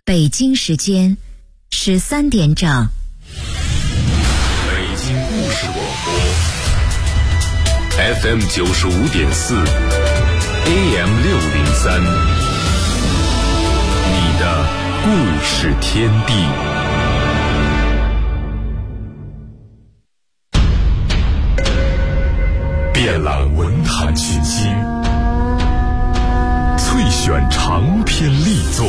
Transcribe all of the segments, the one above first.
北京时间13点整。 北京故事广播 FM 95.4 AM 603，你的故事天地。遍览文坛群星，萃选长篇力作。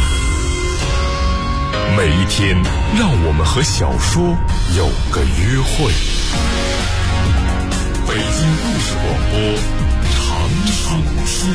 每一天，让我们和小说有个约会。北京故事广播，长春天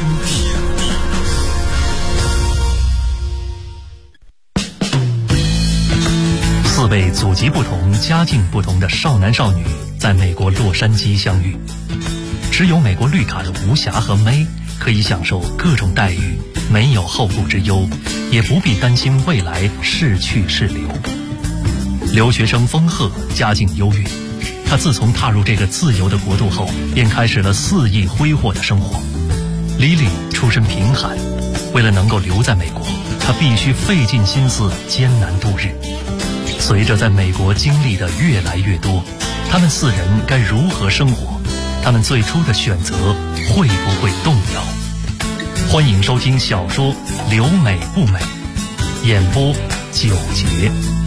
地。 4位祖籍不同、家境不同的少男少女在美国洛杉矶相遇。持有美国绿卡的吴霞和May可以享受各种待遇，没有后顾之忧，也不必担心未来是去是留。留学生丰鹤家境优越，他自从踏入这个自由的国度后，便开始了肆意挥霍的生活。Lily出身贫寒，为了能够留在美国，他必须费尽心思艰难度日。随着在美国经历的越来越多，他们4人该如何生活？他们最初的选择会不会动摇？欢迎收听小说《留美不美》，演播9节。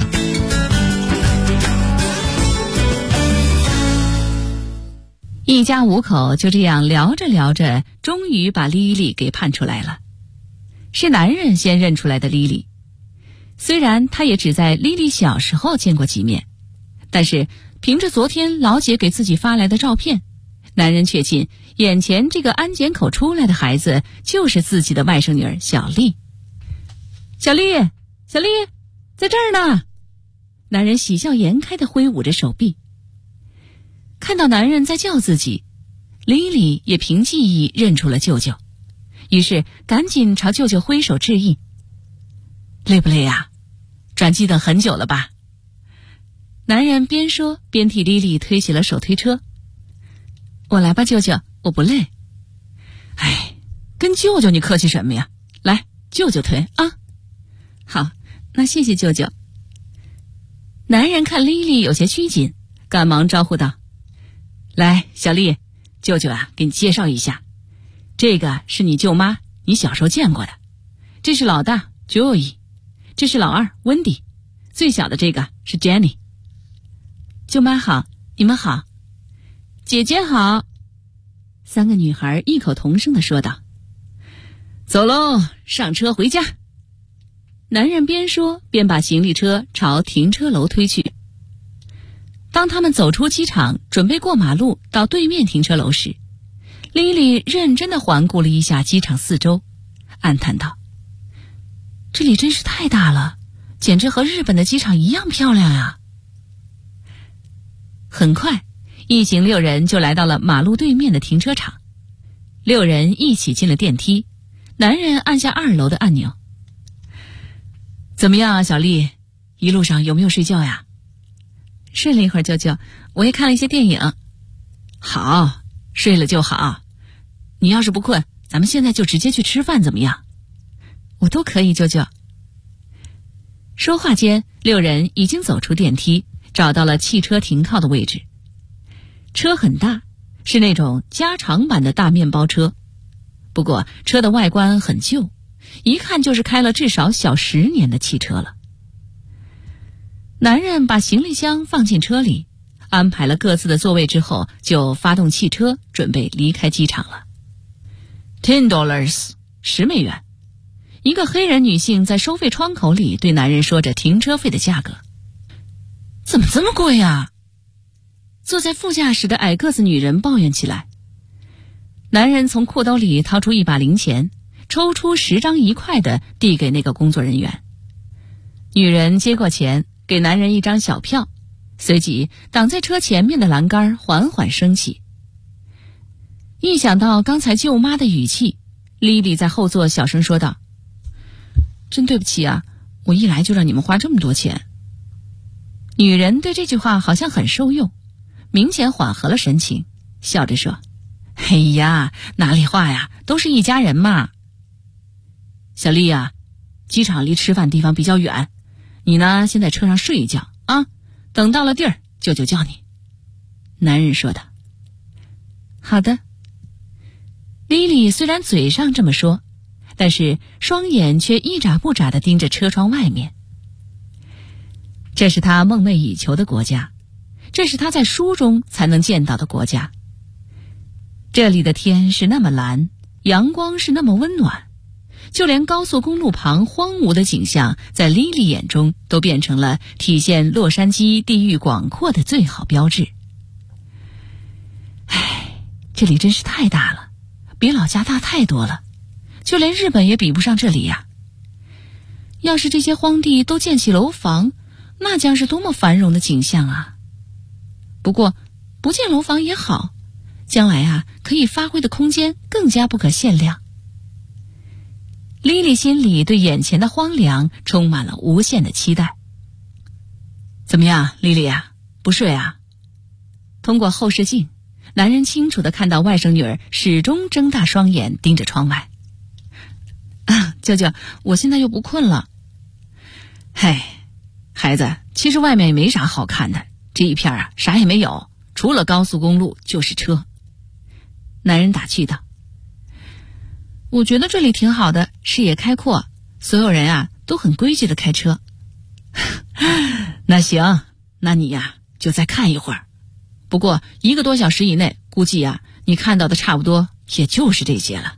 一家5口就这样聊着聊着，终于把莉莉给判出来了。是男人先认出来的莉莉，虽然他也只在莉莉小时候见过几面，但是凭着昨天老姐给自己发来的照片，男人确信眼前这个安检口出来的孩子就是自己的外甥女儿小丽。小丽，小丽，在这儿呢！男人喜笑颜开地挥舞着手臂。看到男人在叫自己，莉莉也凭记忆认出了舅舅，于是赶紧朝舅舅挥手致意。累不累呀？转机等很久了吧？男人边说边替莉莉推起了手推车。我来吧，舅舅，我不累。哎，跟舅舅你客气什么呀？来，舅舅推啊。好，那谢谢舅舅。男人看莉莉有些拘谨，赶忙招呼道：来，小丽，舅舅啊，给你介绍一下，这个是你舅妈，你小时候见过的。这是老大 Joey， 这是老二 Wendy， 最小的这个是 Jenny。 舅妈好，你们好。姐姐好，3个女孩异口同声地说道。走喽，上车回家。男人边说边把行李车朝停车楼推去。当他们走出机场，准备过马路到对面停车楼时，莉莉认真地环顾了一下机场四周，暗叹道：这里真是太大了，简直和日本的机场一样漂亮啊。很快一行6人就来到了马路对面的停车场。6人一起进了电梯，男人按下2楼的按钮。怎么样啊，小丽？一路上有没有睡觉呀？睡了一会儿，舅舅，我也看了一些电影。好，睡了就好。你要是不困，咱们现在就直接去吃饭怎么样？我都可以，舅舅。说话间，6人已经走出电梯，找到了汽车停靠的位置。车很大，是那种加长版的大面包车，不过车的外观很旧，一看就是开了至少小10年的汽车了。男人把行李箱放进车里，安排了各自的座位之后，就发动汽车准备离开机场了。$10 10美元。一个黑人女性在收费窗口里对男人说着停车费的价格。怎么这么贵啊？坐在副驾驶的矮个子女人抱怨起来。男人从裤兜里掏出一把零钱，抽出10张1块的递给那个工作人员。女人接过钱，给男人一张小票，随即挡在车前面的栏杆缓缓升起。一想到刚才舅妈的语气，莉莉在后座小声说道：真对不起啊，我一来就让你们花这么多钱。女人对这句话好像很受用，明显缓和了神情，笑着说：哎呀，哪里话呀，都是一家人嘛。小丽啊， 机场离吃饭地方比较远，你呢先在车上睡一觉啊，等到了地儿舅舅叫你。男人说的。好的。莉莉虽然嘴上这么说，但是双眼却一眨不眨地盯着车窗外面。这是她梦寐以求的国家，这是她在书中才能见到的国家。这里的天是那么蓝，阳光是那么温暖，就连高速公路旁荒芜的景象，在莉莉眼中都变成了体现洛杉矶地域广阔的最好标志。唉，这里真是太大了，比老家大太多了，就连日本也比不上这里呀。要是这些荒地都建起楼房，那将是多么繁荣的景象啊！不过，不建楼房也好，将来啊，可以发挥的空间更加不可限量。莉莉心里对眼前的荒凉充满了无限的期待。怎么样，莉莉啊，不睡啊？通过后视镜，男人清楚地看到外甥女儿始终睁大双眼盯着窗外。舅舅，我现在又不困了。嗨，孩子，其实外面也没啥好看的，这一片啊，啥也没有，除了高速公路就是车。男人打趣道。我觉得这里挺好的，视野开阔，所有人啊都很规矩的开车。那行，那你呀就再看一会儿。不过1个多小时以内，估计啊你看到的差不多也就是这些了。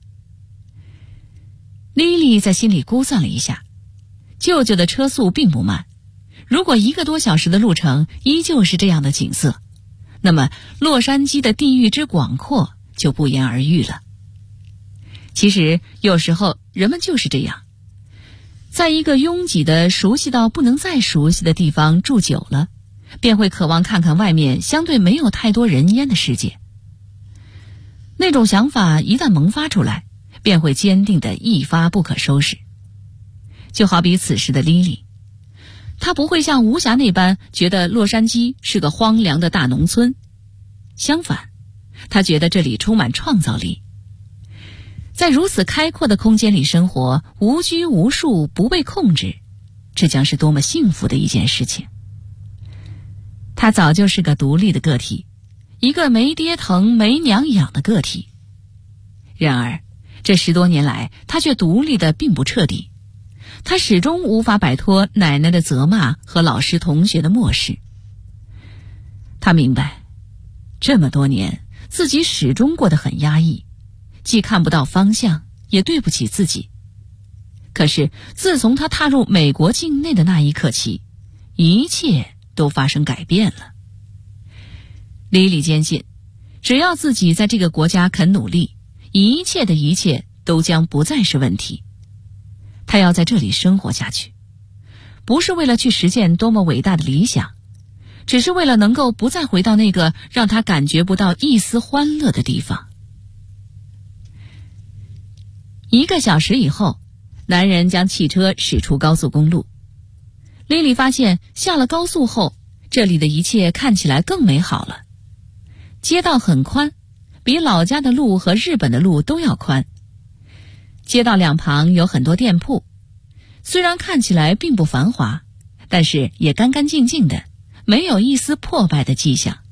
莉莉在心里估算了一下，舅舅的车速并不慢，如果1个多小时的路程依旧是这样的景色，那么洛杉矶的地域之广阔就不言而喻了。其实有时候人们就是这样，在一个拥挤的熟悉到不能再熟悉的地方住久了，便会渴望看看外面相对没有太多人烟的世界。那种想法一旦萌发出来，便会坚定的一发不可收拾。就好比此时的莉莉，她不会像吴霞那般觉得洛杉矶是个荒凉的大农村，相反，她觉得这里充满创造力。在如此开阔的空间里生活，无拘无束，不被控制，这将是多么幸福的一件事情。他早就是个独立的个体，一个没爹疼没娘养的个体。然而这10多年来，他却独立的并不彻底，他始终无法摆脱奶奶的责骂和老师同学的漠视。他明白，这么多年自己始终过得很压抑，既看不到方向，也对不起自己。可是自从他踏入美国境内的那一刻起，一切都发生改变了。莉莉坚信，只要自己在这个国家肯努力，一切的一切都将不再是问题。他要在这里生活下去，不是为了去实现多么伟大的理想，只是为了能够不再回到那个让他感觉不到一丝欢乐的地方。1个小时以后，男人将汽车驶出高速公路。莉莉发现下了高速后，这里的一切看起来更美好了。街道很宽，比老家的路和日本的路都要宽。街道两旁有很多店铺，虽然看起来并不繁华，但是也干干净净的，没有一丝破败的迹象。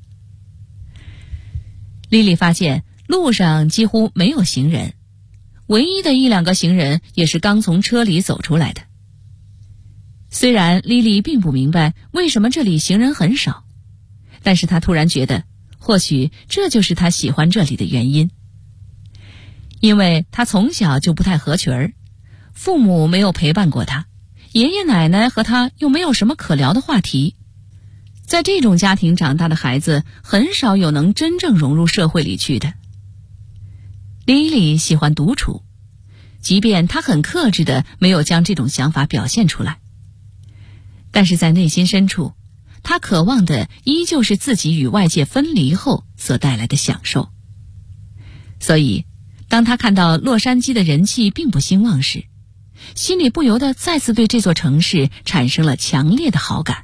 莉莉发现路上几乎没有行人，唯一的1-2个行人也是刚从车里走出来的。虽然莉莉并不明白为什么这里行人很少，但是她突然觉得，或许这就是她喜欢这里的原因。因为她从小就不太合群儿，父母没有陪伴过她，爷爷奶奶和她又没有什么可聊的话题。在这种家庭长大的孩子，很少有能真正融入社会里去的。莉莉喜欢独处，即便她很克制的没有将这种想法表现出来，但是在内心深处，她渴望的依旧是自己与外界分离后所带来的享受。所以当她看到洛杉矶的人气并不兴旺时，心里不由得再次对这座城市产生了强烈的好感。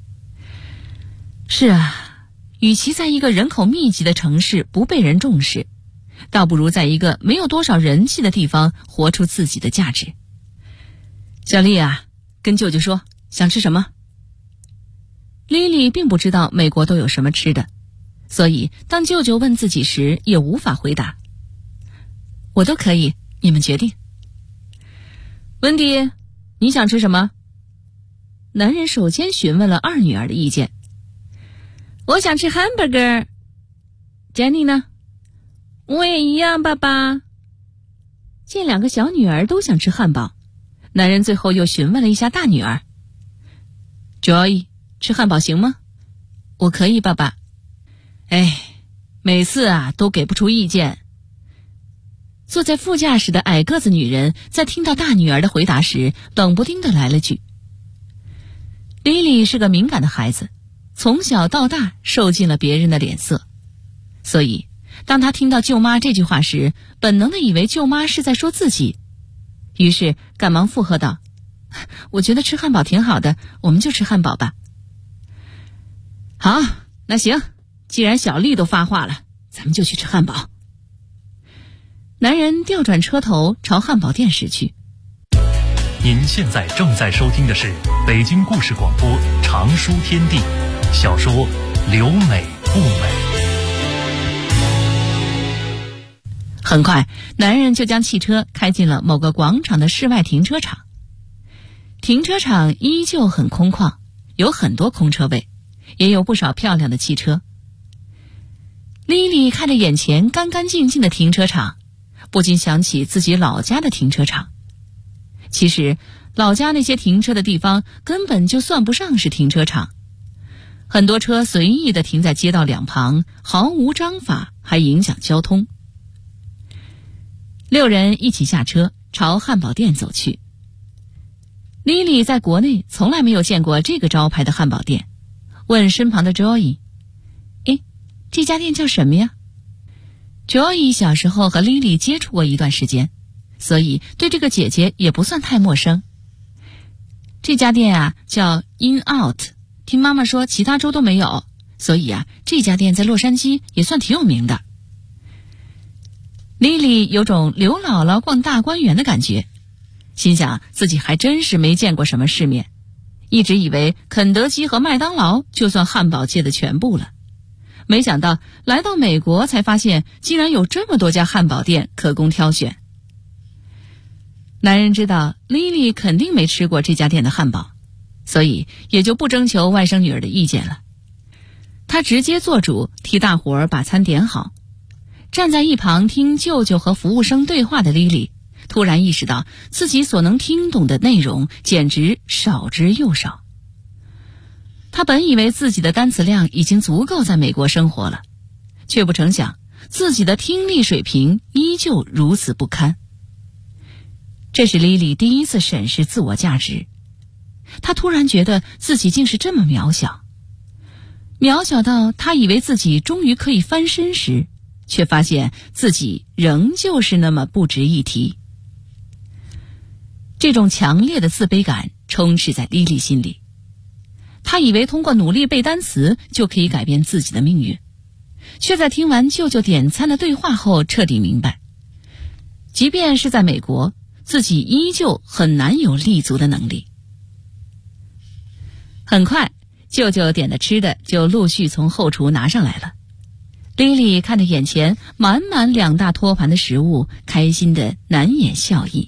是啊，与其在一个人口密集的城市不被人重视，倒不如在一个没有多少人气的地方活出自己的价值。 小丽啊，跟舅舅说想吃什么。莉莉并不知道美国都有什么吃的，所以当舅舅问自己时也无法回答。我都可以，你们决定。温迪，你想吃什么？男人首先询问了二女儿的意见。我想吃 hamburger。 Jenny 呢？我也一样，爸爸。见两个小女儿都想吃汉堡，男人最后又询问了一下大女儿。Joy， 吃汉堡行吗？我可以，爸爸。每次啊都给不出意见。坐在副驾驶的矮个子女人在听到大女儿的回答时，冷不丁地来了句。莉莉是个敏感的孩子，从小到大受尽了别人的脸色，所以当她听到舅妈这句话时，本能地以为舅妈是在说自己，于是赶忙附和道：我觉得吃汉堡挺好的，我们就吃汉堡吧。好，那行，既然小丽都发话了，咱们就去吃汉堡。男人调转车头朝汉堡店驶去。 您现在正在收听的是北京故事广播长书天地小说《留美不美》。 很快，男人就将汽车开进了某个广场的室外停车场。停车场依旧很空旷，有很多空车位，也有不少漂亮的汽车。莉莉看着眼前干干净净的停车场，不禁想起自己老家的停车场。其实老家那些停车的地方根本就算不上是停车场，很多车随意地停在街道两旁，毫无章法，还影响交通。六人一起下车，朝汉堡店走去。莉莉在国内从来没有见过这个招牌的汉堡店，问身旁的 Joy： 这家店叫什么呀？ Joy 小时候和莉莉接触过一段时间，所以对这个姐姐也不算太陌生。这家店啊叫 In Out， 听妈妈说其他州都没有，所以啊这家店在洛杉矶也算挺有名的。莉莉有种刘姥姥逛大观园的感觉，心想自己还真是没见过什么世面，一直以为肯德基和麦当劳就算汉堡界的全部了，没想到来到美国才发现竟然有这么多家汉堡店可供挑选。男人知道莉莉肯定没吃过这家店的汉堡，所以也就不征求外甥女儿的意见了。他直接做主，替大伙儿把餐点好。站在一旁听舅舅和服务生对话的莉莉，突然意识到自己所能听懂的内容简直少之又少。他本以为自己的单词量已经足够在美国生活了，却不成想自己的听力水平依旧如此不堪。这是莉莉第一次审视自我价值，她突然觉得自己竟是这么渺小，渺小到她以为自己终于可以翻身时，却发现自己仍旧是那么不值一提。这种强烈的自卑感充斥在莉莉心里，她以为通过努力背单词就可以改变自己的命运，却在听完舅舅点餐的对话后彻底明白，即便是在美国，自己依旧很难有立足的能力。很快，舅舅点的吃的就陆续从后厨拿上来了。莉莉看着眼前满满2大托盘的食物，开心的难掩笑意。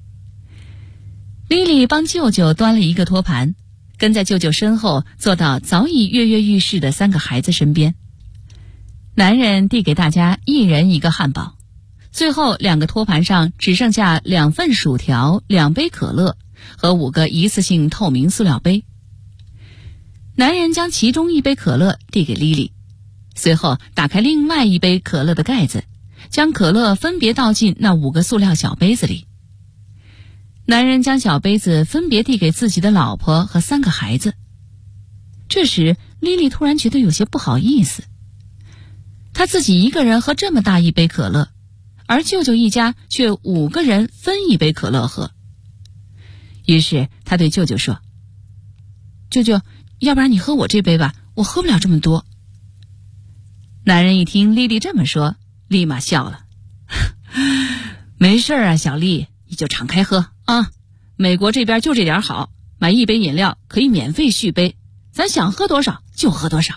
莉莉帮舅舅端了一个托盘，跟在舅舅身后坐到早已跃跃欲试的3个孩子身边。男人递给大家1人1个汉堡，最后2个托盘上只剩下2份薯条、2杯可乐和5个一次性透明塑料杯。男人将其中1杯可乐递给莉莉，随后打开另外1杯可乐的盖子，将可乐分别倒进那5个塑料小杯子里。男人将小杯子分别递给自己的老婆和3个孩子。这时莉莉突然觉得有些不好意思，她自己一个人喝这么大1杯可乐，而舅舅一家却5个人分1杯可乐喝。于是她对舅舅说：舅舅，要不然你喝我这杯吧，我喝不了这么多。男人一听莉莉这么说，立马笑了。没事啊，小丽，你就敞开喝啊， 美国这边就这点好，买一杯饮料可以免费续杯，咱想喝多少就喝多少。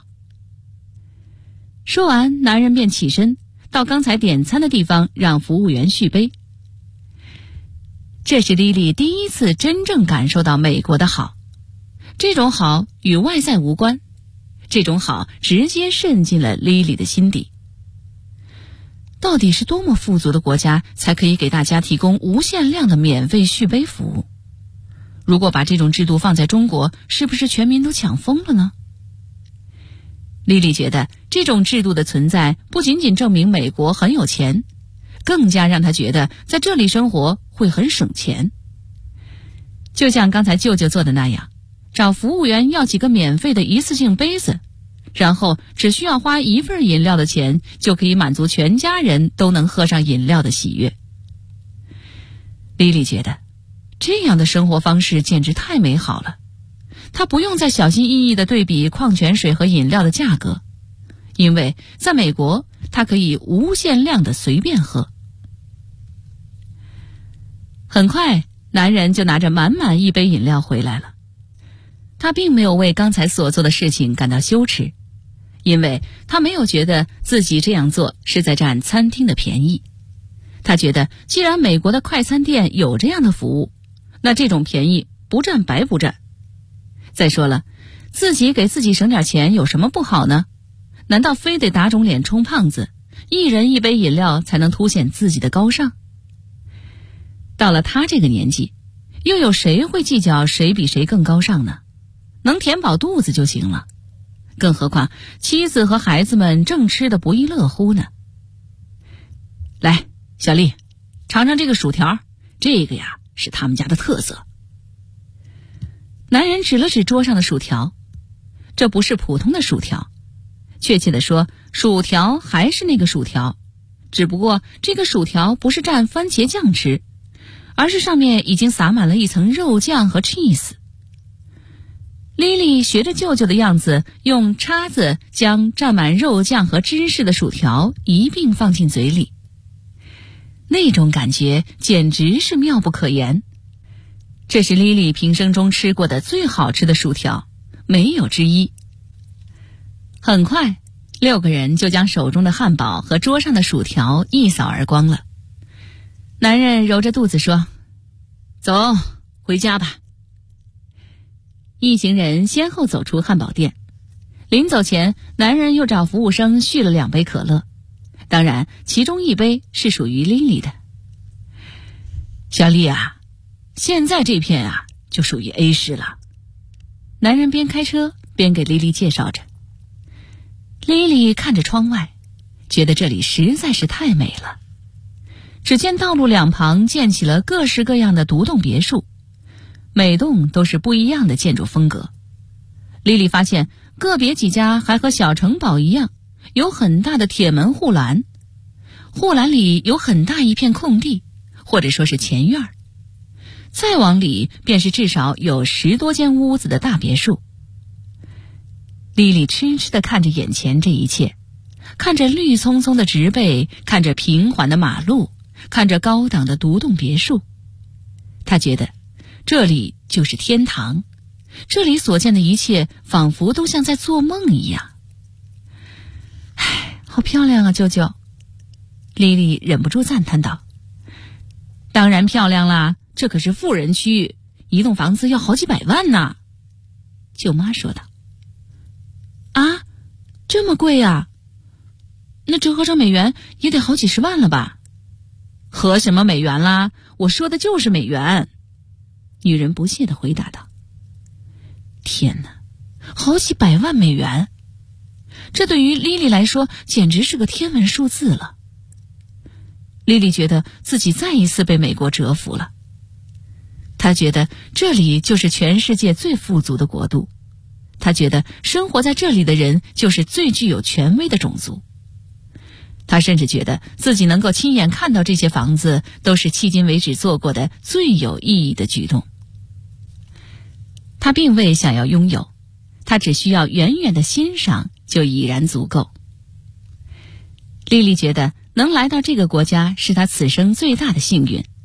说完，男人便起身到刚才点餐的地方让服务员续杯。这是莉莉第一次真正感受到美国的好，这种好与外在无关，这种好直接渗进了莉莉的心底。到底是多么富足的国家才可以给大家提供无限量的免费续杯服务？如果把这种制度放在中国，是不是全民都抢疯了呢？莉莉觉得这种制度的存在不仅仅证明美国很有钱，更加让她觉得在这里生活会很省钱。就像刚才舅舅做的那样，找服务员要几个免费的一次性杯子，然后只需要花一份饮料的钱，就可以满足全家人都能喝上饮料的喜悦。莉莉觉得这样的生活方式简直太美好了，她不用再小心翼翼地对比矿泉水和饮料的价格，因为在美国她可以无限量地随便喝。很快，男人就拿着满满一杯饮料回来了。他并没有为刚才所做的事情感到羞耻，因为他没有觉得自己这样做是在占餐厅的便宜。他觉得既然美国的快餐店有这样的服务，那这种便宜不占白不占。再说了，自己给自己省点钱有什么不好呢？难道非得打肿脸充胖子，一人一杯饮料才能凸显自己的高尚？到了他这个年纪，又有谁会计较谁比谁更高尚呢？能填饱肚子就行了，更何况妻子和孩子们正吃得不亦乐乎呢。来，小丽，尝尝这个薯条，这个呀是他们家的特色。男人指了指桌上的薯条，这不是普通的薯条，确切地说，薯条还是那个薯条，只不过这个薯条不是蘸番茄酱吃，而是上面已经撒满了一层肉酱和 cheese。莉莉学着舅舅的样子，用叉子将蘸满肉酱和芝士的薯条一并放进嘴里。那种感觉简直是妙不可言。这是莉莉平生中吃过的最好吃的薯条，没有之一。很快，6个人就将手中的汉堡和桌上的薯条一扫而光了。男人揉着肚子说：“走，回家吧。”一行人先后走出汉堡店，临走前，男人又找服务生续了2杯可乐，当然其中1杯是属于莉莉的。小丽啊，现在这片啊就属于 A 市了。男人边开车边给莉莉介绍着。莉莉看着窗外，觉得这里实在是太美了。只见道路两旁建起了各式各样的独栋别墅，每栋都是不一样的建筑风格。莉莉发现个别几家还和小城堡一样，有很大的铁门护栏，护栏里有很大一片空地，或者说是前院。再往里便是至少有10多间屋子的大别墅。莉莉痴痴地看着眼前这一切，看着绿葱葱的植被，看着平缓的马路，看着高档的独栋别墅。她觉得这里就是天堂，这里所见的一切仿佛都像在做梦一样。唉，好漂亮啊，舅舅。莉莉忍不住赞叹道。当然漂亮啦，这可是富人区，一栋房子要好几百万呢。舅妈说道。啊，这么贵啊？那折合成美元也得好几十万了吧？合什么美元啦？我说的就是美元。女人不屑地回答道。天哪，好几百万美元，这对于莉莉来说简直是个天文数字了。莉莉觉得自己再一次被美国折服了。她觉得这里就是全世界最富足的国度，她觉得生活在这里的人就是最具有权威的种族。她甚至觉得自己能够亲眼看到这些房子，都是迄今为止做过的最有意义的举动。她并未想要拥有，她只需要远远的欣赏就已然足够。莉莉觉得能来到这个国家是她此生最大的幸运，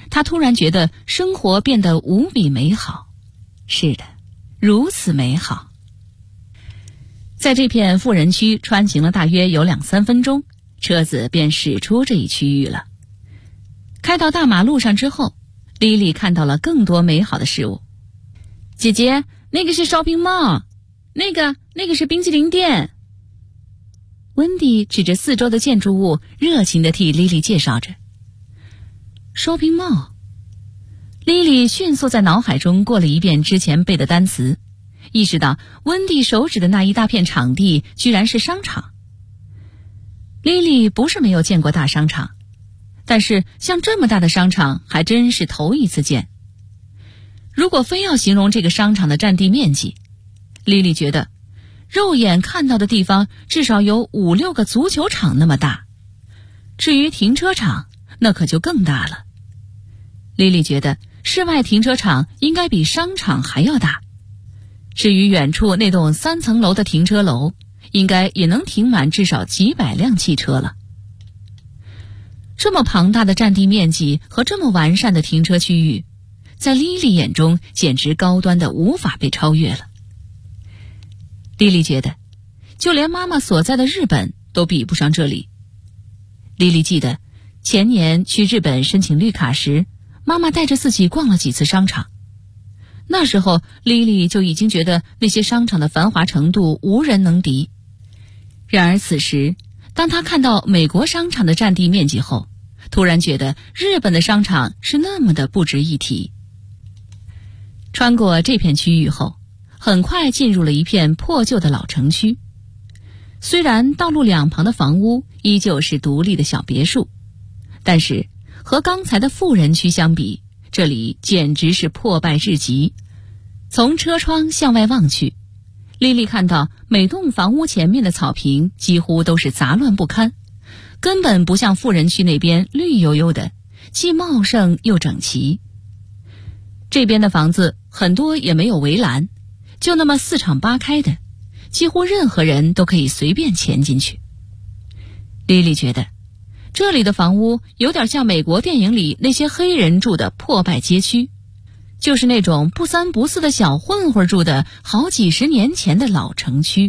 他突然觉得生活变得无比美好。是的，如此美好。在这片富人区穿行了大约有2-3分钟，车子便驶出这一区域了。开到大马路上之后，莉莉看到了更多美好的事物。姐姐，那个是 shopping mall， 那个是冰淇淋店。温迪指着四周的建筑物，热情地替莉莉介绍着。shopping mall， 莉莉迅速在脑海中过了一遍之前背的单词，意识到温迪手指的那一大片场地居然是商场。莉莉不是没有见过大商场，但是像这么大的商场还真是头一次见。如果非要形容这个商场的占地面积，莉莉觉得肉眼看到的地方至少有5-6个足球场那么大。至于停车场，那可就更大了。莉莉觉得室外停车场应该比商场还要大。至于远处那栋3层楼的停车楼，应该也能停满至少几百辆汽车了。这么庞大的占地面积和这么完善的停车区域，在莉莉眼中简直高端的无法被超越了。莉莉觉得就连妈妈所在的日本都比不上这里。莉莉记得前年去日本申请绿卡时，妈妈带着自己逛了几次商场。那时候莉莉就已经觉得那些商场的繁华程度无人能敌。然而此时，当她看到美国商场的占地面积后，突然觉得日本的商场是那么的不值一提。穿过这片区域后，很快进入了一片破旧的老城区。虽然道路两旁的房屋依旧是独立的小别墅，但是和刚才的富人区相比，这里简直是破败至极。从车窗向外望去，莉莉看到每栋房屋前面的草坪几乎都是杂乱不堪，根本不像富人区那边绿油油的，既茂盛又整齐。这边的房子很多也没有围栏，就那么4敞8开的，几乎任何人都可以随便潜进去。莉莉觉得这里的房屋有点像美国电影里那些黑人住的破败街区，就是那种不三不四的小混混住的好几十年前的老城区。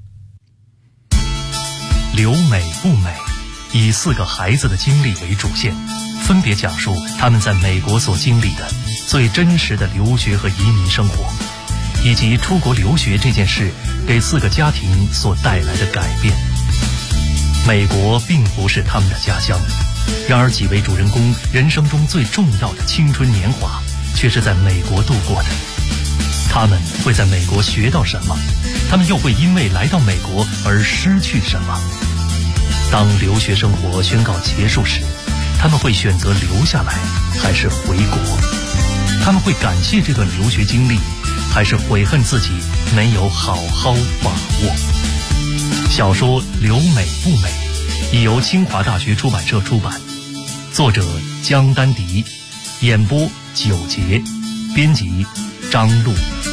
留美不美，以4个孩子的经历为主线，分别讲述他们在美国所经历的最真实的留学和移民生活，以及出国留学这件事给4个家庭所带来的改变。美国并不是他们的家乡，然而几位主人公人生中最重要的青春年华却是在美国度过的。他们会在美国学到什么？他们又会因为来到美国而失去什么？当留学生活宣告结束时，他们会选择留下来还是回国？他们会感谢这段留学经历，还是悔恨自己没有好好把握？小说《留美不美》已由清华大学出版社出版，作者江丹迪，演播9节，编辑张璐。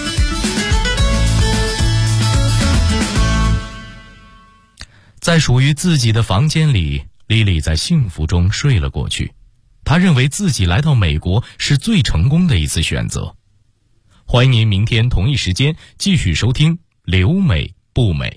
在属于自己的房间里，莉莉在幸福中睡了过去。她认为自己来到美国是最成功的一次选择。欢迎您明天同一时间继续收听《留美不美》。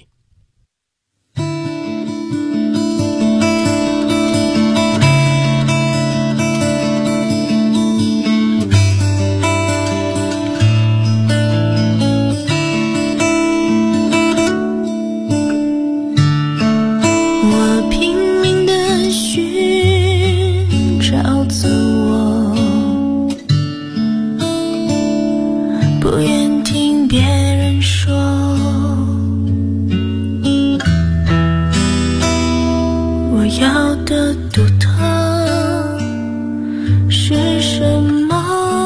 不愿听别人说，我要的独特是什么？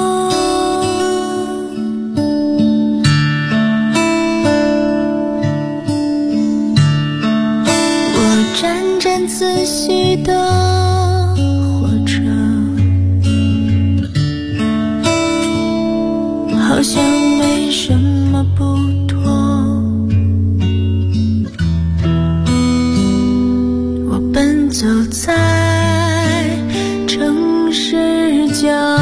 我沾沾自喜的好像没什么不妥，我奔走在城市角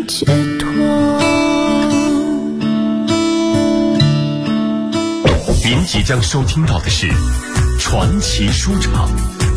解脱。 您即将收听到的是传奇书场。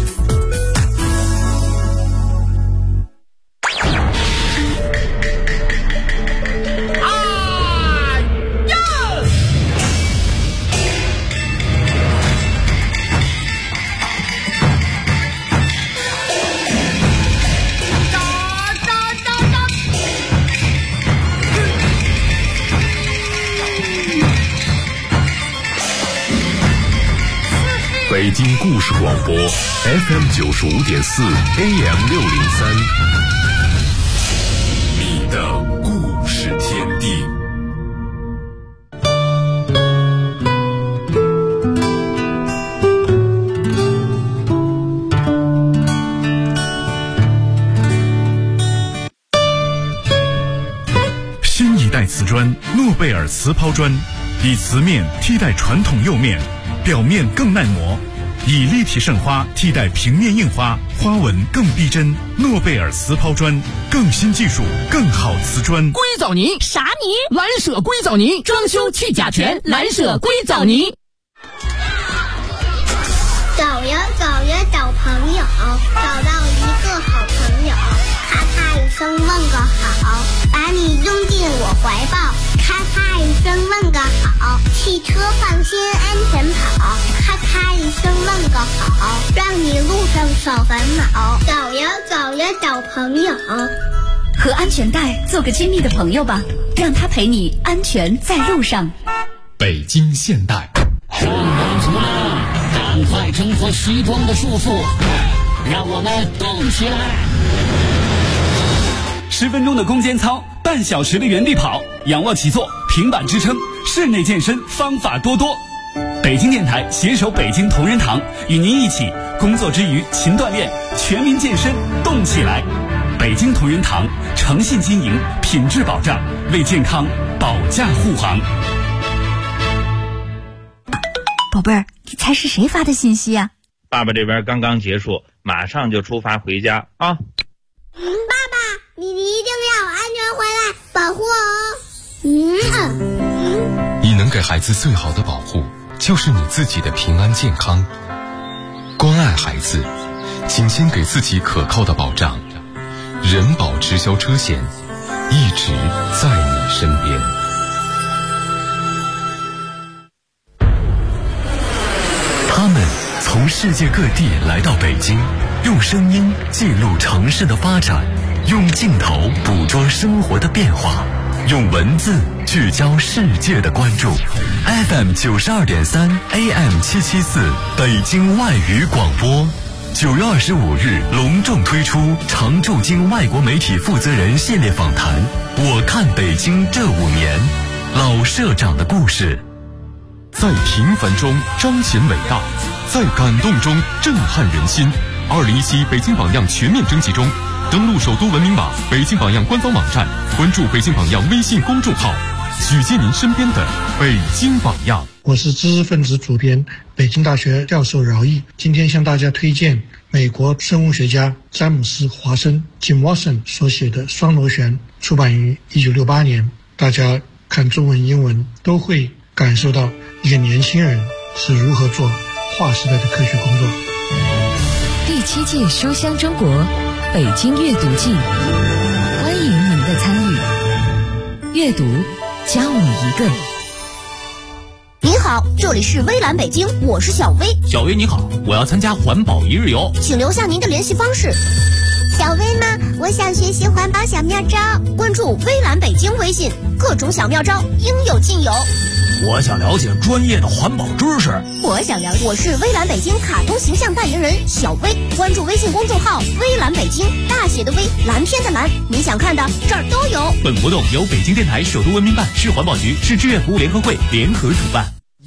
北京故事广播 FM95.4 AM603， 你的故事天地。 新一代瓷砖诺贝尔瓷抛砖，以瓷面替代传统釉面，表面更耐磨，以立体胜花替代平面印花，花纹更逼真。诺贝尔瓷抛砖，更新技术，更好瓷砖。 硅藻泥啥泥？蓝舍硅藻泥，装修去甲醛，蓝舍硅藻泥。 走呀走呀找朋友，找到一个好朋友，咔咔一声问个好，把你拥进我怀抱，咔咔一声问个好，汽车放心安全跑，咔咔一声问个好，让你路上少烦恼。走呀走呀找朋友， 和安全带做个亲密的朋友吧，让它陪你安全在路上。 北京现代， 上班族们，赶快挣脱西装的束缚，让我们动起来。 10分钟的攻坚操，半小时的原地跑，仰卧起坐，平板支撑，室内健身方法多多。北京电台携手北京同仁堂，与您一起工作之余勤锻炼，全民健身动起来。北京同仁堂诚信经营，品质保障，为健康保驾护航。 宝贝儿，你猜是谁发的信息啊？ 爸爸这边刚刚结束，马上就出发回家啊！ 爸爸，你一定要安全回来，保护我。 你能给孩子最好的保护，就是你自己的平安健康。关爱孩子，请先给自己可靠的保障。人保直销车险，一直在你身边。他们从世界各地来到北京，用声音记录城市的发展，用镜头捕捉生活的变化，用文字聚焦世界的关注。FM92.3 AM774 北京外语广播，9月25日隆重推出常驻京外国媒体负责人系列访谈，我看北京这5年，老社长的故事。在平凡中彰显伟大，在感动中震撼人心。2017北京榜样全面征集中，登录首都文明网、北京榜样官方网站，关注北京榜样微信公众号，举荐您身边的北京榜样。 我是知识分子主编，北京大学教授饶毅，今天向大家推荐美国生物学家詹姆斯·华生 Jim Watson 所写的《双螺旋》，出版于1968年。大家看中文、英文都会感受到一个年轻人是如何做划时代的科学工作。 第7届书香中国北京阅读季，欢迎您的参与。阅读加我一个。 您好，这里是微蓝北京，我是小薇。 小薇你好，我要参加环保一日游， 请留下您的联系方式。 小薇吗？我想学习环保小妙招， 关注微蓝北京微信，各种小妙招应有尽有。 我想了解专业的环保知识。 我是微蓝北京卡通形象代言人小薇，关注微信公众号微蓝北京，大写的微，蓝天的蓝，你想看的这儿都有。 本活动由北京电台首都文明办、市环保局、市志愿服务联合会联合主办。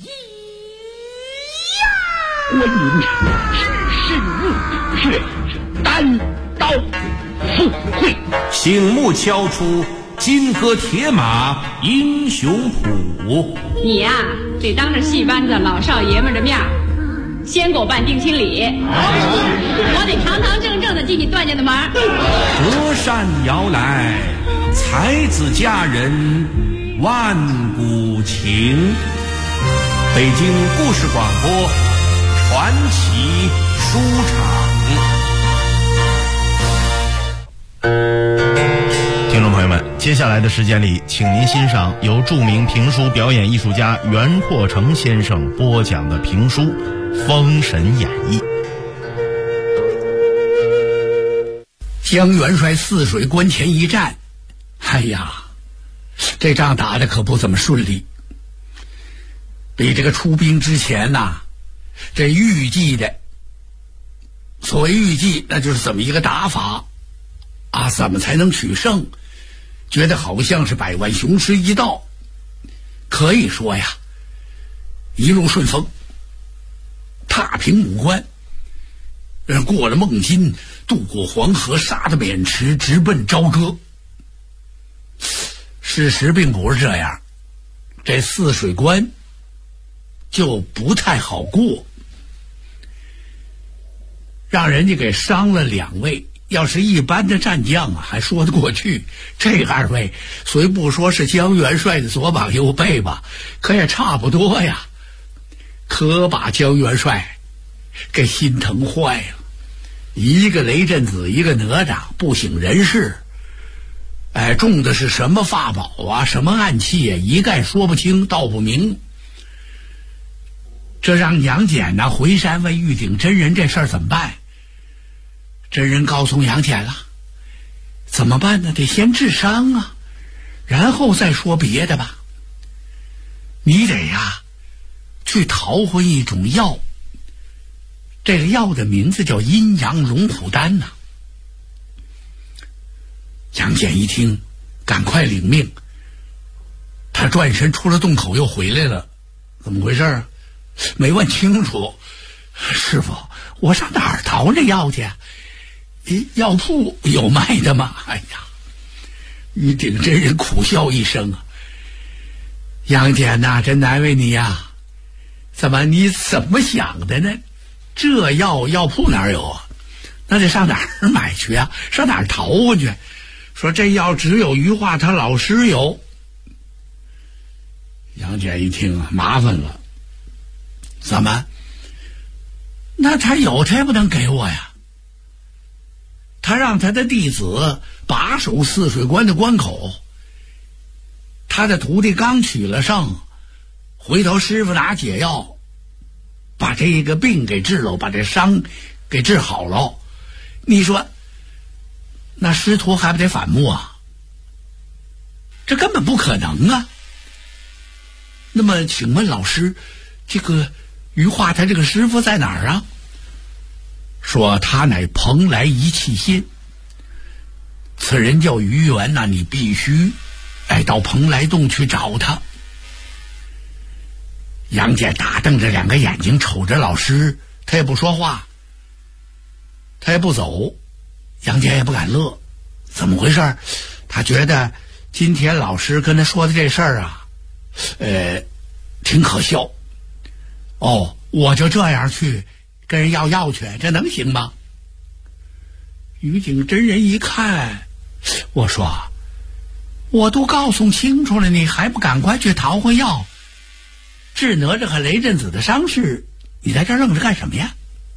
观音是怒血，单刀赴会， 醒目敲出金戈铁马英雄谱。 你呀，得当着戏班子老少爷们的面先给我办定亲礼，我得堂堂正正的进你段家的门。 隔山摇来才子佳人万古情。北京故事广播传奇书场。 听众朋友们，接下来的时间里，请您欣赏由著名评书表演艺术家袁阔成先生播讲的评书《封神演义》。 江元帅泗水关前一战，哎呀，这仗打得可不怎么顺利。比这个出兵之前呐，这预计的，所谓预计，那就是怎么一个打法啊，怎么才能取胜，觉得好像是百万雄师一到，可以说呀，一路顺风，踏平武关，过了孟津，渡过黄河，杀得渑池，直奔朝歌。事实并不是这样，这泗水关就不太好过，让人家给伤了2位。要是一般的战将啊，还说得过去。这2位虽不说是江元帅的左膀右臂吧，可也差不多呀，可把江元帅给心疼坏了。一个雷震子，一个哪吒，不省人事。中的是什么法宝啊，什么暗器啊，一概说不清道不明。这让杨戬呢回山问玉鼎真人这事儿怎么办。真人告诉杨戬了，怎么办呢？得先治伤啊，然后再说别的吧。你得呀去淘换一种药，这个药的名字叫阴阳龙虎丹呐。杨戬一听，赶快领命，他转身出了洞口又回来了。怎么回事啊？没问清楚。师傅，我上哪儿淘这药去？药铺有卖的吗？哎呀，玉鼎真人苦笑一声啊，杨戬呐，真难为你呀。你怎么想的呢？这药铺哪儿有啊？那得上哪儿买去啊？上哪儿淘换去？说这药只有余化他老师有。杨戬一听啊，麻烦了。怎么？那他有，他也不能给我呀。他让他的弟子把守泗水关的关口，他的徒弟刚取了胜，回头师傅拿解药把这个病给治了，把这伤给治好了。你说那师徒还不得反目啊？这根本不可能啊。那么请问老师，这个余化他这个师傅在哪儿啊？说他乃蓬莱一气仙，此人叫于元呐，你必须到蓬莱洞去找他。杨戬打瞪着2个眼睛瞅着老师，他也不说话，他也不走。杨戬也不敢乐，怎么回事？他觉得今天老师跟他说的这事儿啊，挺可笑。我就这样去跟人要药去，这能行吗？玉鼎真人一看，我说我都告诉清楚了，你还不赶快去淘换药，治哪吒和雷震子的伤势，你在这愣着干什么呀？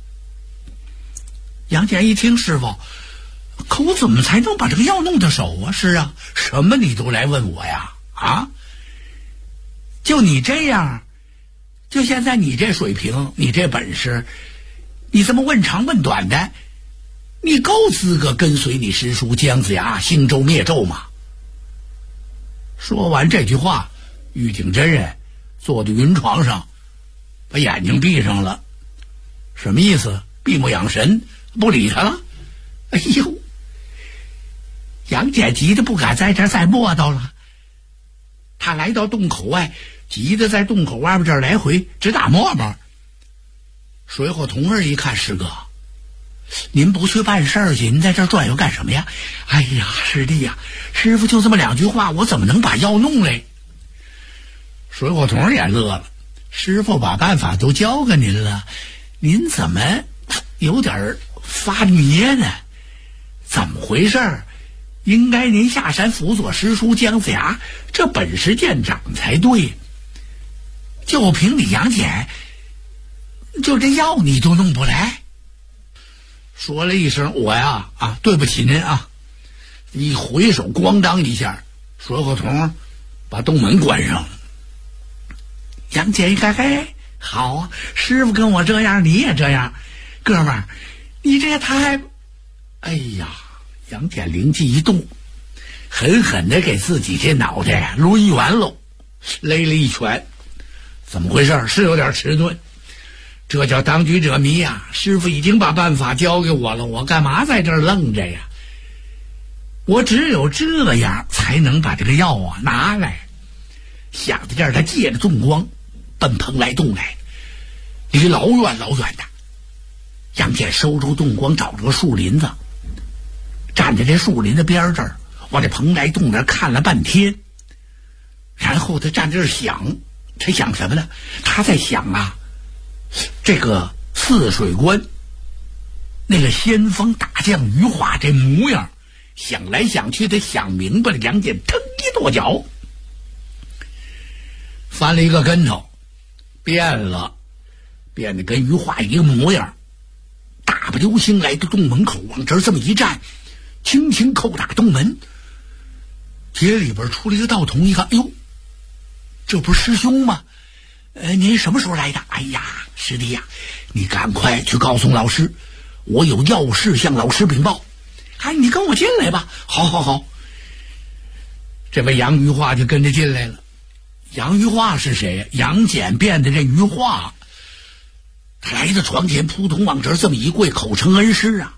杨戬一听，师傅，可我怎么才能把这个药弄到手啊？是啊，什么你都来问我呀？啊，就你这样，就现在你这水平，你这本事，你这么问长问短的，你够资格跟随你师叔姜子牙兴周灭纣吗？说完这句话，玉鼎真人坐在云床上，把眼睛闭上了。什么意思？闭目养神，不理他了。哎呦，杨戬急得不敢在这儿再磨叨了。他来到洞口外，急得在洞口外边这儿来回直打沫沫。水火童儿一看，师哥，您不去办事儿去，您在这儿转悠干什么呀？哎呀，师弟呀，师傅就这么2句话，我怎么能把药弄来？水火童也乐了，师傅把办法都教给您了，您怎么有点发捏呢？怎么回事？ 应该您下山辅佐师叔姜子牙，这本事见长才对。就凭你杨戬，就这药你都弄不来。说了一声我呀对不起您啊，一回手咣当一下，说个童把洞门关上了。杨戬一看，嘿，好啊，师傅跟我这样，你也这样，哥们儿，你这太……哎呀，杨戬灵机一动，狠狠地给自己这脑袋抡圆喽，勒了一拳。怎么回事？是有点迟钝，这叫当局者迷呀！师傅已经把办法教给我了，我干嘛在这儿愣着呀？我只有这样才能把这个药拿来。想到这儿，他借着纵光奔蓬莱洞来，离老远老远的。杨戬收住纵光，找着个树林子，站在这树林的边这儿，往这蓬莱洞那看了半天，然后他站在这儿想。他想什么呢？他在想这个泗水关那个先锋大将余化这模样，想来想去，他想明白了。杨戬腾一跺脚，翻了一个跟头，变得跟余化一个模样，大步流星来到洞门口，往这儿这么一站，轻轻叩打洞门。街里边出了一个道童，一看，哎呦，这不是师兄吗？您什么时候来的？哎呀，师弟呀，你赶快去告诉老师，我有要事向老师禀报。你跟我进来吧。好。这位杨余化就跟着进来了。杨余化是谁呀？杨戬变的这余化。他来到床前，扑通往这儿这么一跪，口称恩师啊。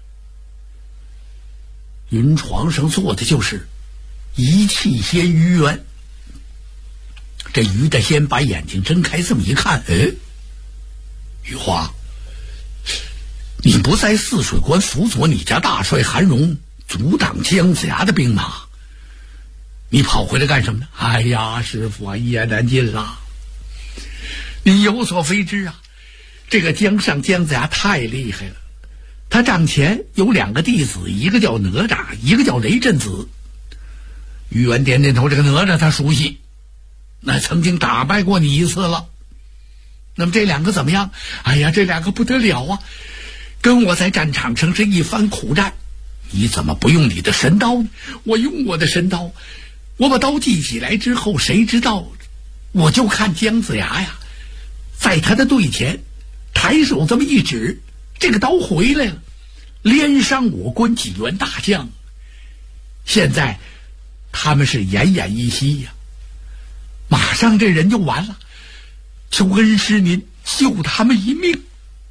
云床上坐的就是一气仙于元。这于大仙把眼睛睁开，这么一看，余化，你不在泗水关辅佐你家大帅韩荣，阻挡姜子牙的兵马，你跑回来干什么呢？哎呀，师傅一言难尽了。你有所非知啊，这个姜尚姜子牙太厉害了，他帐前有2个弟子，一个叫哪吒，一个叫雷震子。于元点点头，这个哪吒他熟悉，那曾经打败过你一次了。那么这2个怎么样？哎呀，这2个不得了啊，跟我在战场上是一番苦战。你怎么不用你的神刀呢？我用我的神刀，我把刀记起来之后，谁知道我就看姜子牙呀，在他的队前抬手这么一指，这个刀回来了，连伤我关几员大将。现在他们是奄奄一息呀，马上这人就完了，求恩师您救他们一命。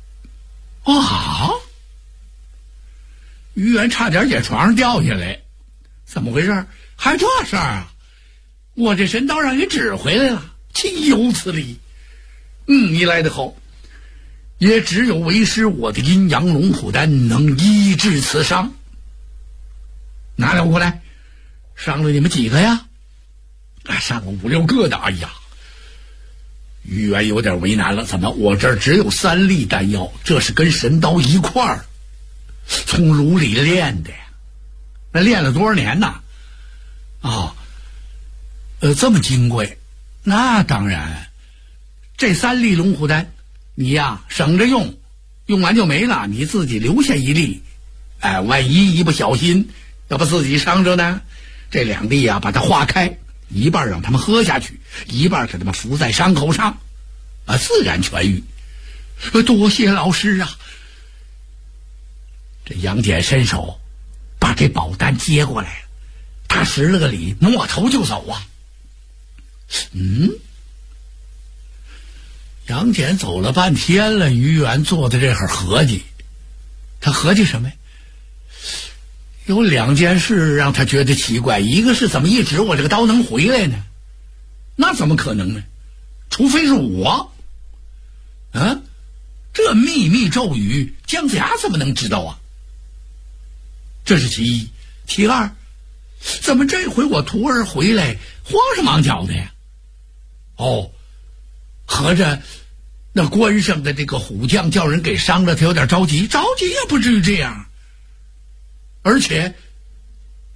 于元差点在床上掉下来，怎么回事？还这事儿啊？我这神刀让人指回来了，岂有此理！你来得好，也只有为师我的阴阳龙虎丹能医治此伤。拿了过来，伤了你们几个呀？伤了5、6个的。哎呀，于元有点为难了，怎么我这儿只有3粒丹药，这是跟神刀一块儿从炉里炼的呀？那练了多少年呢？这么金贵，那当然。这3粒龙虎丹你呀省着用，用完就没了，你自己留下1粒，万一一不小心要把自己伤着呢？这2粒啊把它化开，一半让他们喝下去，一半给他们敷在伤口上，自然痊愈。多谢老师啊！这杨戬伸手把这宝丹接过来了，他施了个礼，抹头就走啊。杨戬走了半天了，于元坐在这会儿合计，他合计什么呀？有2件事让他觉得奇怪，一个是怎么一指我这个刀能回来呢？那怎么可能呢？除非是我。这秘密咒语姜子牙怎么能知道啊？这是其一。其二，怎么这回我徒儿回来慌手忙脚的呀？合着那关上的这个虎将叫人给伤了，他有点着急，也不至于这样。而且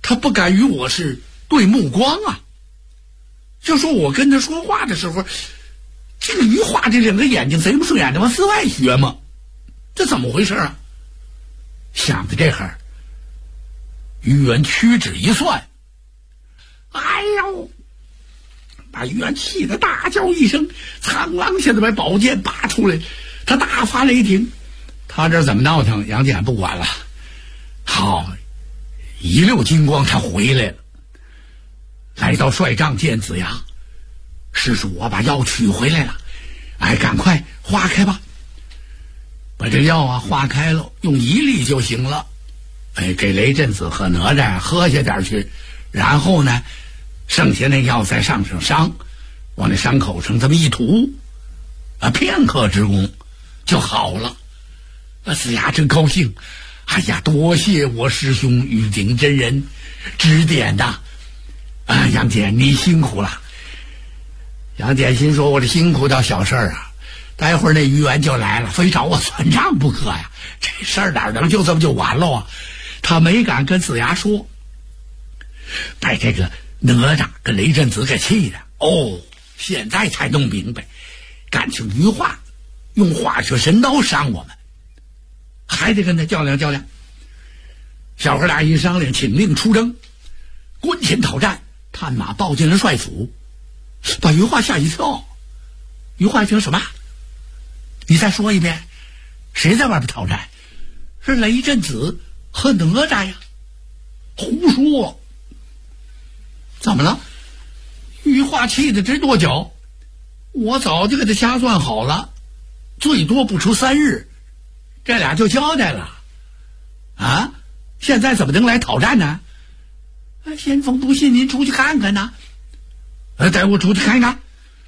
他不敢与我是对目光啊。就说我跟他说话的时候，这个于化这两个眼睛贼不顺眼的往四外学嘛，这怎么回事啊？想到这会儿，于元屈指一算，哎呦，把于元气得大叫一声，苍啷下子把宝剑拔出来，他大发雷霆。他这怎么闹腾，杨戬不管了。好，一溜金光他回来了，来到帅帐见子牙。师叔，我把药取回来了，哎，赶快化开吧。把这药啊化开了，用1粒就行了。哎，给雷震子和哪吒喝下点去，然后呢，剩下那药再上伤，往那伤口上这么一涂，片刻之功就好了。子牙真高兴，哎呀，多谢我师兄玉鼎真人指点呐！啊，杨戬你辛苦了。杨戬心说，我这辛苦倒小事啊，待会儿那于元就来了，非找我算账不可呀。这事儿哪能就这么就完了啊？他没敢跟子牙说，把这个哪吒跟雷震子给气的。哦，现在才弄明白，感情于化用化血神刀伤我们，还得跟他较量较量。小哥俩一商量，请令出征，关前讨战，探马报进了帅府，把于化吓一跳。于化听什么？你再说一遍，谁在外边讨战？是雷震子和哪吒呀。胡说！怎么了？于化气得直跺脚，我早就给他掐算好了，最多不出3日，这俩就交代了。啊，现在怎么能来讨战呢？先锋不信您出去看看呢。带我出去看看。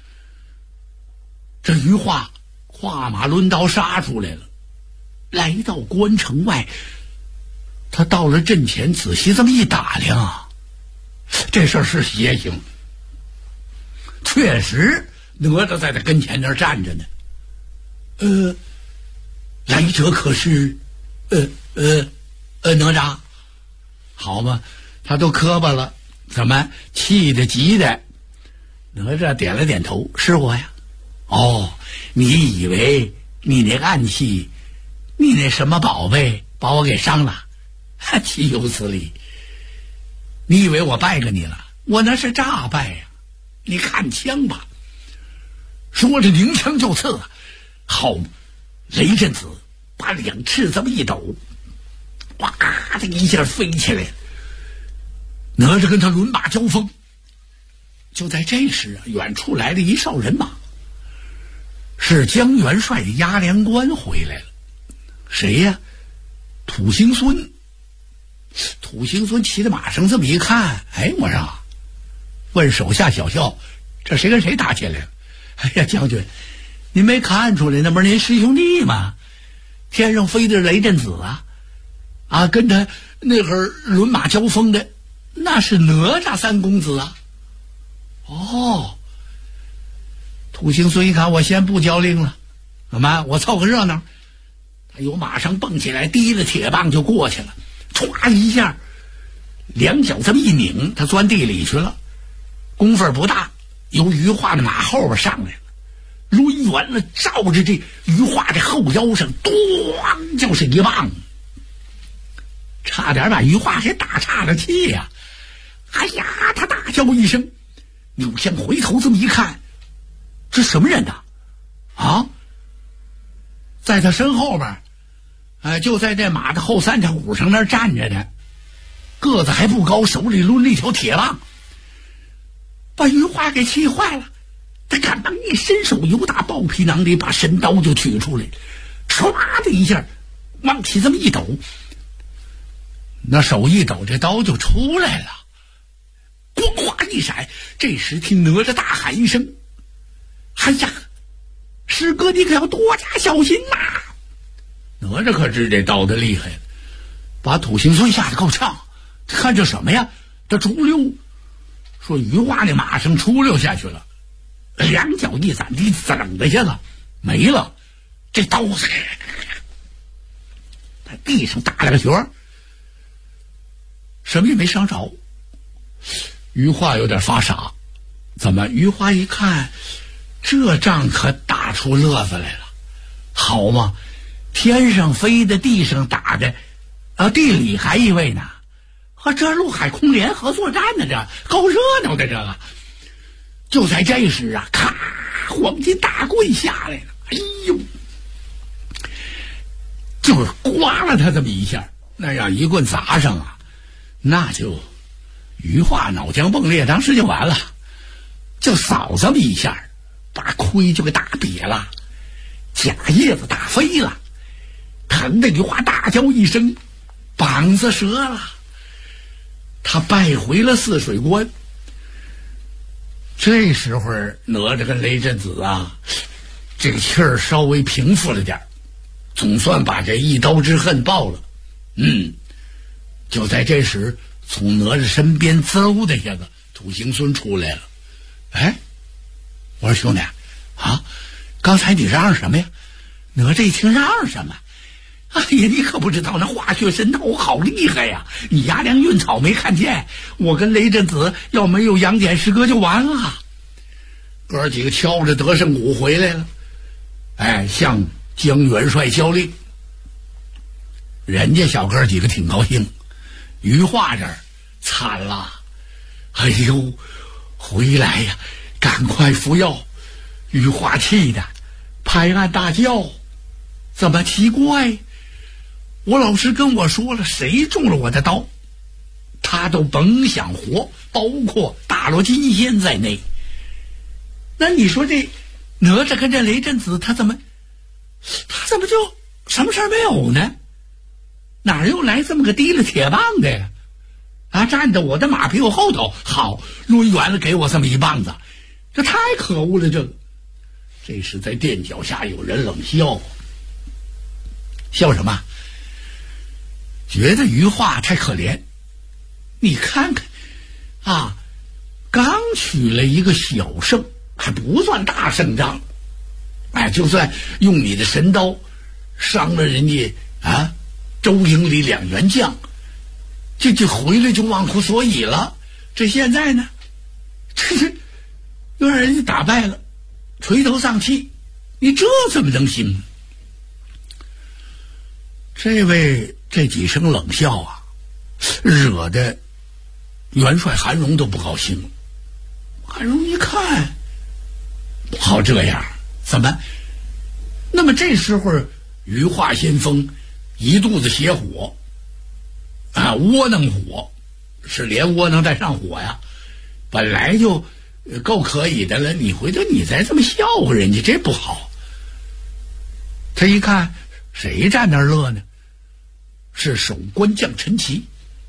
这于化跨马抡刀杀出来了，来到关城外，他到了阵前，仔细这么一打量，这事儿是邪性。确实，哪吒在他跟前那儿站着呢。来者可是，哪吒？好嘛，他都磕巴了，怎么气得急的？哪吒点了点头，是我呀。哦，你以为你那暗器，你那什么宝贝把我给伤了？岂有此理！你以为我败给你了？我那是诈败呀！你看枪吧。说着拧枪就刺，好，雷震子把两翅这么一抖，哇的一下飞起来了。哪吒跟他抡马交锋。就在这时，远处来了一哨人马，是江元帅的押粮官回来了。谁呀？土行孙。土行孙骑在马上这么一看，哎，我说，问手下小校，这谁跟谁打起来了？哎呀，将军，您没看出来那不是您师兄弟吗？天上飞的是雷震子啊，跟他那会儿抡马交锋的那是哪吒三公子啊。哦，土行孙一看，我先不交令了，怎么我凑个热闹？他由马上蹦起来，提着铁棒就过去了，歘一下，两脚这么一拧，他钻地里去了。功夫不大，由于化的马后边上来了，抡圆了，照着这于化的后腰上，咣就是一棒，差点把于化给打岔了气呀！哎呀，他大叫一声，扭向回头这么一看，这什么人呐？啊，在他身后边，就在这马的后三条骨上那儿站着的，个子还不高，手里抡了一条铁棒，把于化给气坏了。他赶忙一伸手，由打豹皮囊里把神刀就取出来，唰的一下往起这么一抖，那手一抖，这刀就出来了，咣哗一闪。这时听哪吒大喊一声：“哎呀，师哥你可要多加小心呐！”哪吒可知这刀的厉害了，把土行孙吓得够呛。看这什么呀？这出溜，说于化那马上出溜下去了，两脚一闪，你整的下子没了，这刀在地上打了个旋， 什么也没伤着。余化有点发傻，怎么？余化一看，这仗可打出乐子来了，好嘛，天上飞的，地上打的，地里还一位呢，这陆海空联合作战呢，这够热闹的。这个就在这时啊，咔，黄金大棍下来了，哎呦，就是刮了他这么一下，那让一棍砸上啊，那就余化脑浆迸裂，当时就完了，就扫这么一下，把盔就给打瘪了，甲叶子打飞了，疼的余化大叫一声，膀子折了，他败回了泗水关。这时候哪吒跟雷震子啊，这个气儿稍微平复了点，总算把这一刀之恨报了。就在这时，从哪吒身边嗖的一下子，土行孙出来了。哎，我说兄弟啊，刚才你嚷嚷什么呀？哪吒一听嚷嚷什么，哎呀，你可不知道那化血神头好厉害呀！你牙梁运草没看见？我跟雷震子要没有杨戬师哥就完了。哥几个敲着得胜鼓回来了，哎，向江元帅交令。人家小哥几个挺高兴，余化这儿惨了，哎呦，回来呀，赶快服药！余化气的拍案大叫：怎么奇怪？我老师跟我说了，谁中了我的刀，他都甭想活，包括大罗金仙在内。那你说这哪吒跟这雷震子，他怎么就什么事儿没有呢？哪又来这么个提了铁棒的呀？站在我的马屁股后头，好抡圆了给我这么一棒子，这太可恶了！这时在垫脚下有人冷笑，笑什么？觉得余化太可怜。你看看啊，刚取了一个小胜，还不算大胜仗，哎，就算用你的神刀伤了人家周营里2员将，就回来就忘乎所以了。这现在呢，这又让人家打败了，垂头丧气，你这怎么能行？这几声冷笑啊，惹得元帅韩荣都不高兴了。韩荣一看，不好这样，怎么？那么这时候余化先锋一肚子邪火窝囊火，是连窝囊带上火呀，本来就够可以的了，你回头你再这么笑话人家，这不好。他一看谁站那儿乐呢？是守关将陈奇。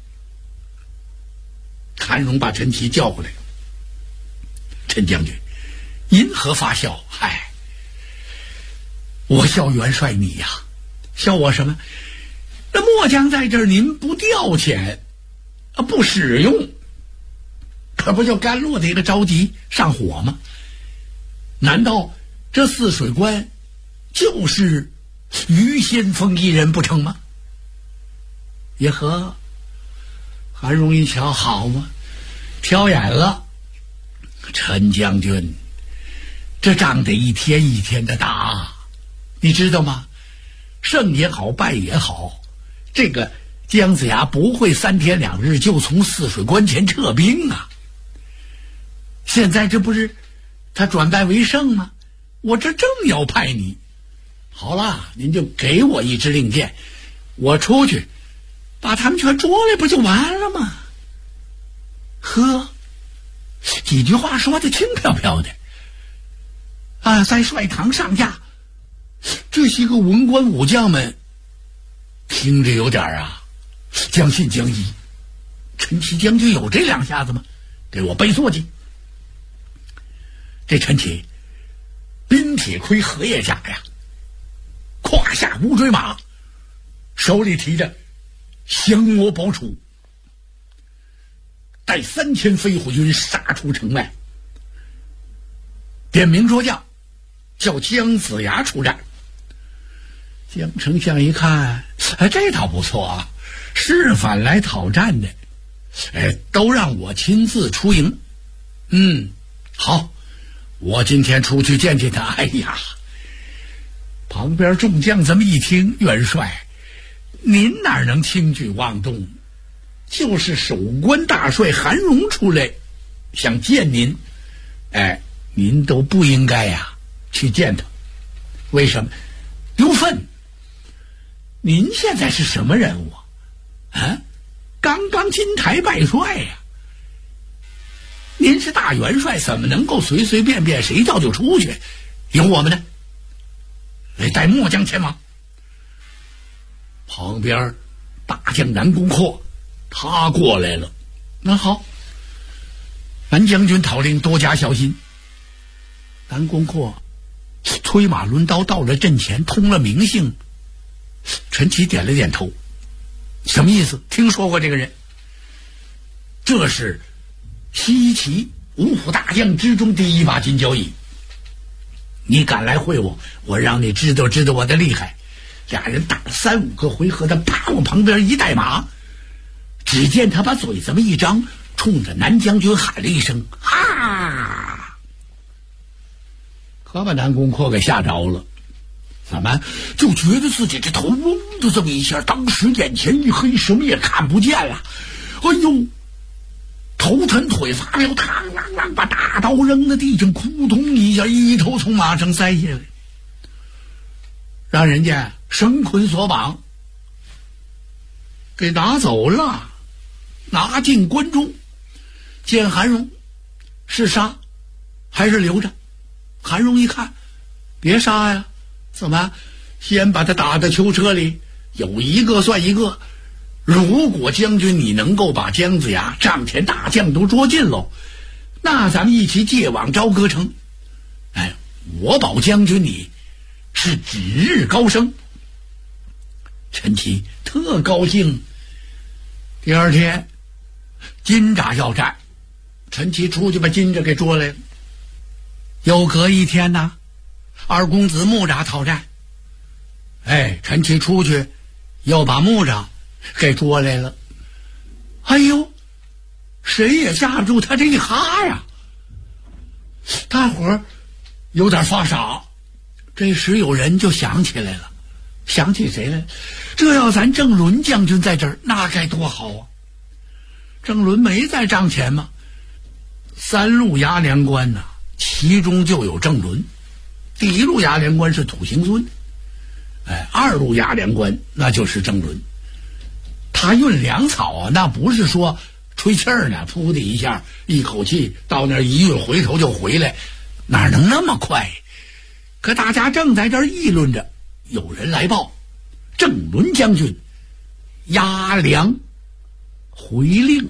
韩荣把陈奇叫过来，陈将军因何发笑？嗨，我笑元帅你呀，笑我什么？那末将在这儿，您不调遣不使用，可不就甘落的一个着急上火吗？难道这泗水关就是于先锋一人不成吗？也和韩荣一瞧，好嘛，挑眼了。陈将军，这仗得一天一天的打，你知道吗？胜也好，败也好，这个姜子牙不会3天2日就从泗水关前撤兵啊。现在这不是他转败为胜吗？我这正要派你，好了，您就给我一支令箭，我出去把他们全捉来，不就完了吗？呵，几句话说的轻飘飘的在帅堂上下，这些个文官武将们听着有点将信将疑。陈奇将军有这2下子吗？给我背坐骑。这陈奇冰铁盔荷叶甲呀，胯下乌骓马，手里提着降魔宝杵，带3000飞虎军杀出城外，点名捉将，叫姜子牙出战。姜丞相一看，这倒不错啊，是反来讨战的， 都让我亲自出营。好，我今天出去见见他。哎呀，旁边众将这么一听，元帅，您哪能轻举妄动？就是守关大帅韩荣出来想见您，您都不应该去见他。为什么？丢份。您现在是什么人物啊？刚刚金台拜帅呀！您是大元帅，怎么能够随随便便谁叫就出去？有我们的，带末将前往。旁边大将南宫阔他过来了。那好，南将军讨令多加小心。南宫阔催马抡刀到了阵前，通了名姓。陈奇点了点头。什么意思？听说过这个人？这是西岐五虎大将之中第一把金交椅。你敢来会我，我让你知道知道我的厉害。俩人打了3、5个回合，他啪往旁边一带马，只见他把嘴这么一张，冲着南将军喊了一声啊，可把南宫阔给吓着了。怎么就觉得自己这头嗡的这么一下，当时眼前一黑，什么也看不见了。哎呦，头沉腿发凉，嘡啷啷把大刀扔在地上，扑通一下一头从马上栽下来，让人家绳捆索绑给拿走了，拿进关中。见韩荣，是杀还是留着？韩荣一看，别杀呀，怎么先把他打到囚车里，有一个算一个。如果将军你能够把姜子牙帐前大将都捉尽喽，那咱们一起借往朝歌城。我保将军你是指日高升。陈奇特高兴。第二天金吒要战，陈奇出去把金吒给捉来了。又隔一天呢，二公子木吒讨战，陈奇出去又把木吒给捉来了。哎呦，谁也架不住他这一哈呀！大伙儿有点发傻。这时有人就想起来了，想起谁来？这要咱郑伦将军在这儿，那该多好啊！郑伦没在帐前吗？3路牙连关呐，其中就有郑伦。第1路牙连关是土行孙，2路牙连关那就是郑伦。他运粮草啊，那不是说吹气儿呢，噗的一下一口气到那儿一运，回头就回来，哪能那么快？可大家正在这儿议论着，有人来报，郑伦将军押粮回令。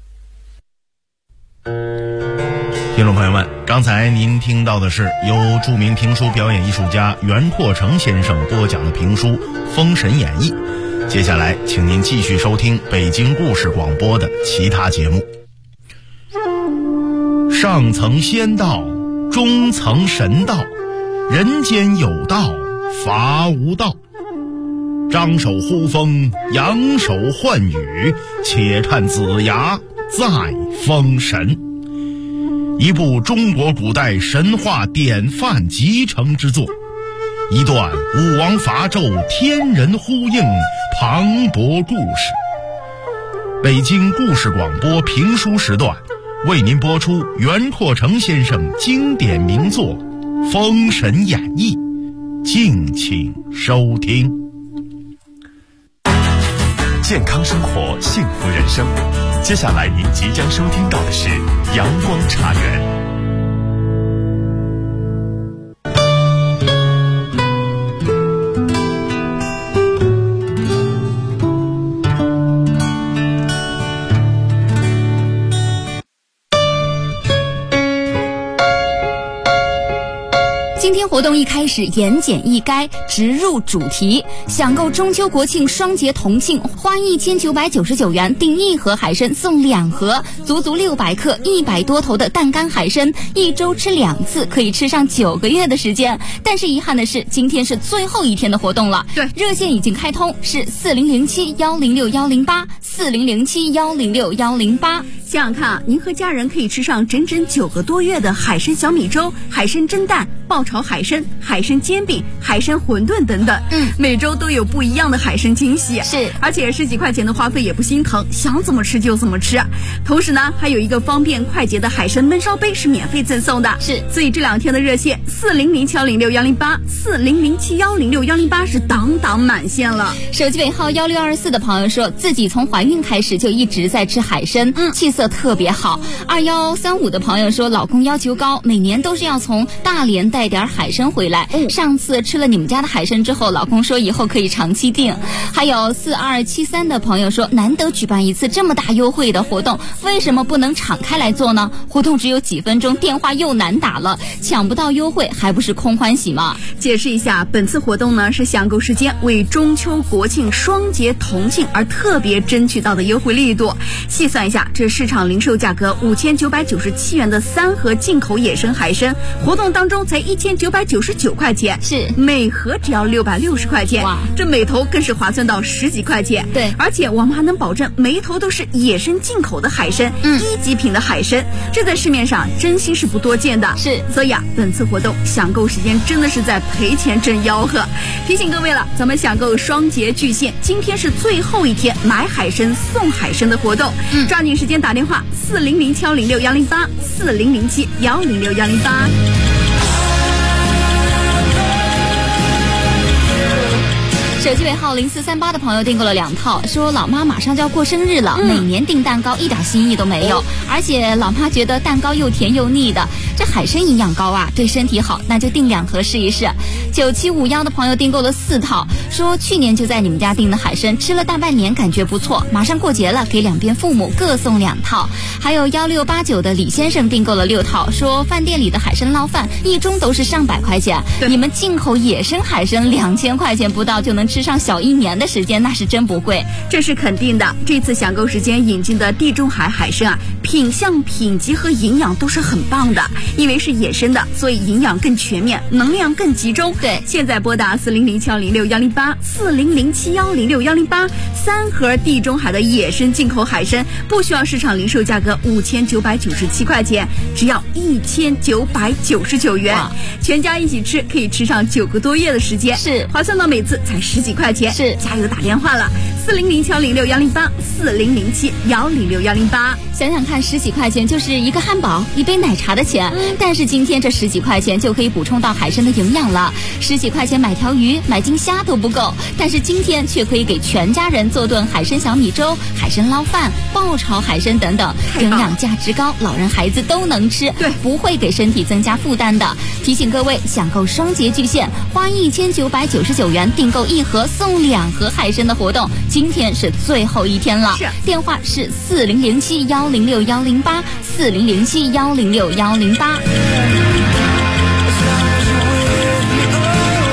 听众朋友们，刚才您听到的是由著名评书表演艺术家袁阔成先生播讲的评书《封神演义》。接下来请您继续收听北京故事广播的其他节目。上层仙道，中层神道，人间有道，伐无道。张手呼风，扬手唤雨，且看子牙再封神。一部中国古代神话典范集成之作，一段武王伐纣天人呼应磅礴故事。北京故事广播评书时段为您播出袁阔成先生经典名作《封神演义》，敬请收听。 健康生活，幸福人生。接下来您即将收听到的是阳光茶园。 今天活动一开始言简意赅，直入主题，享购中秋国庆双节同庆，花1999元订1盒海参送2盒，足足600克100多头的淡干海参，1周吃2次，可以吃上9个月的时间。但是遗憾的是，今天是最后一天的活动了。 对， 热线已经开通，是4007-106-108，4007-106-108。 想想看啊，您和家人可以吃上整整9个多月的海参小米粥、海参蒸蛋、爆炒海参、海参煎饼、海参馄饨等等。每周都有不一样的海参惊喜。 是， 而且10几块钱的花费也不心疼，想怎么吃就怎么吃。同时呢，还有一个方便快捷的海参焖烧杯是免费赠送的。 是， 所以这2天的热线4007-106-108、4007-106-108是当当满线了。 手机尾号1624的朋友说，自己从怀孕开始就一直在吃海参，气色特别好。2135的朋友说，老公要求高，每年都是要从大连带点海参回来。上次吃了你们家的海参之后，老公说以后可以长期订。还有4273的朋友说，难得举办一次这么大优惠的活动，为什么不能敞开来做呢？活动只有几分钟，电话又难打了，抢不到优惠还不是空欢喜吗？ 解释一下，本次活动呢是享购时间为中秋国庆双节同庆而特别争取到的优惠力度。细算一下，这市场零售价格5997元的3盒进口野生海参，活动当中才1999块钱， 是每盒只要660块钱。 哇， 这每头更是划算到10几块钱。 对， 而且我们还能保证每一头都是野生进口的海参，1级品的海参，这在市面上真心是不多见的。 是， 所以啊，本次活动享购时间真的是在赔钱挣吆喝。提醒各位了，咱们享购双节巨献，今天是最后一天买海参送海参的活动。抓紧时间打电话4007-106-108，4007-106-108。 手机尾号0438的朋友订购了2套，说老妈马上就要过生日了，每年订蛋糕一点新意都没有，而且老妈觉得蛋糕又甜又腻的，这海参营养高啊，对身体好，那就订2盒试一试。9751的朋友订购了4套，说去年就在你们家订的海参，吃了大半年，感觉不错，马上过节了，给2边父母各送2套。还有1689的李先生订购了6套，说饭店里的海参捞饭1盅都是上百块钱，你们进口野生海参2000块钱不到就能吃上小1年的时间，那是真不贵。 这是肯定的，这次享购时间引进的地中海海参啊，品相、品级和营养都是很棒的，因为是野生的，所以营养更全面，能量更集中。 对， 现在拨打4007-106-108，4007-106-108，3盒地中海的野生进口海参，不需要市场零售价格5997块钱，只要1999元，全家一起吃，可以吃上9个多月的时间， 是划算到每次才10几块钱。 是， 加油打电话了，4007-106-108，4007-106-108。 想想看，10几块钱就是一个汉堡、一杯奶茶的钱，但是今天这10几块钱就可以补充到海参的营养了。10几块钱买条鱼、买斤虾都不够，但是今天却可以给全家人做顿海参小米粥、海参捞饭、爆炒海参等等，营养价值高，老人孩子都能吃， 对， 不会给身体增加负担的。提醒各位，享购双节巨献，花1999元订购1盒送2盒海参的活动，今天是最后一天了。 是， 电话是4007-106-108，4007-106-108。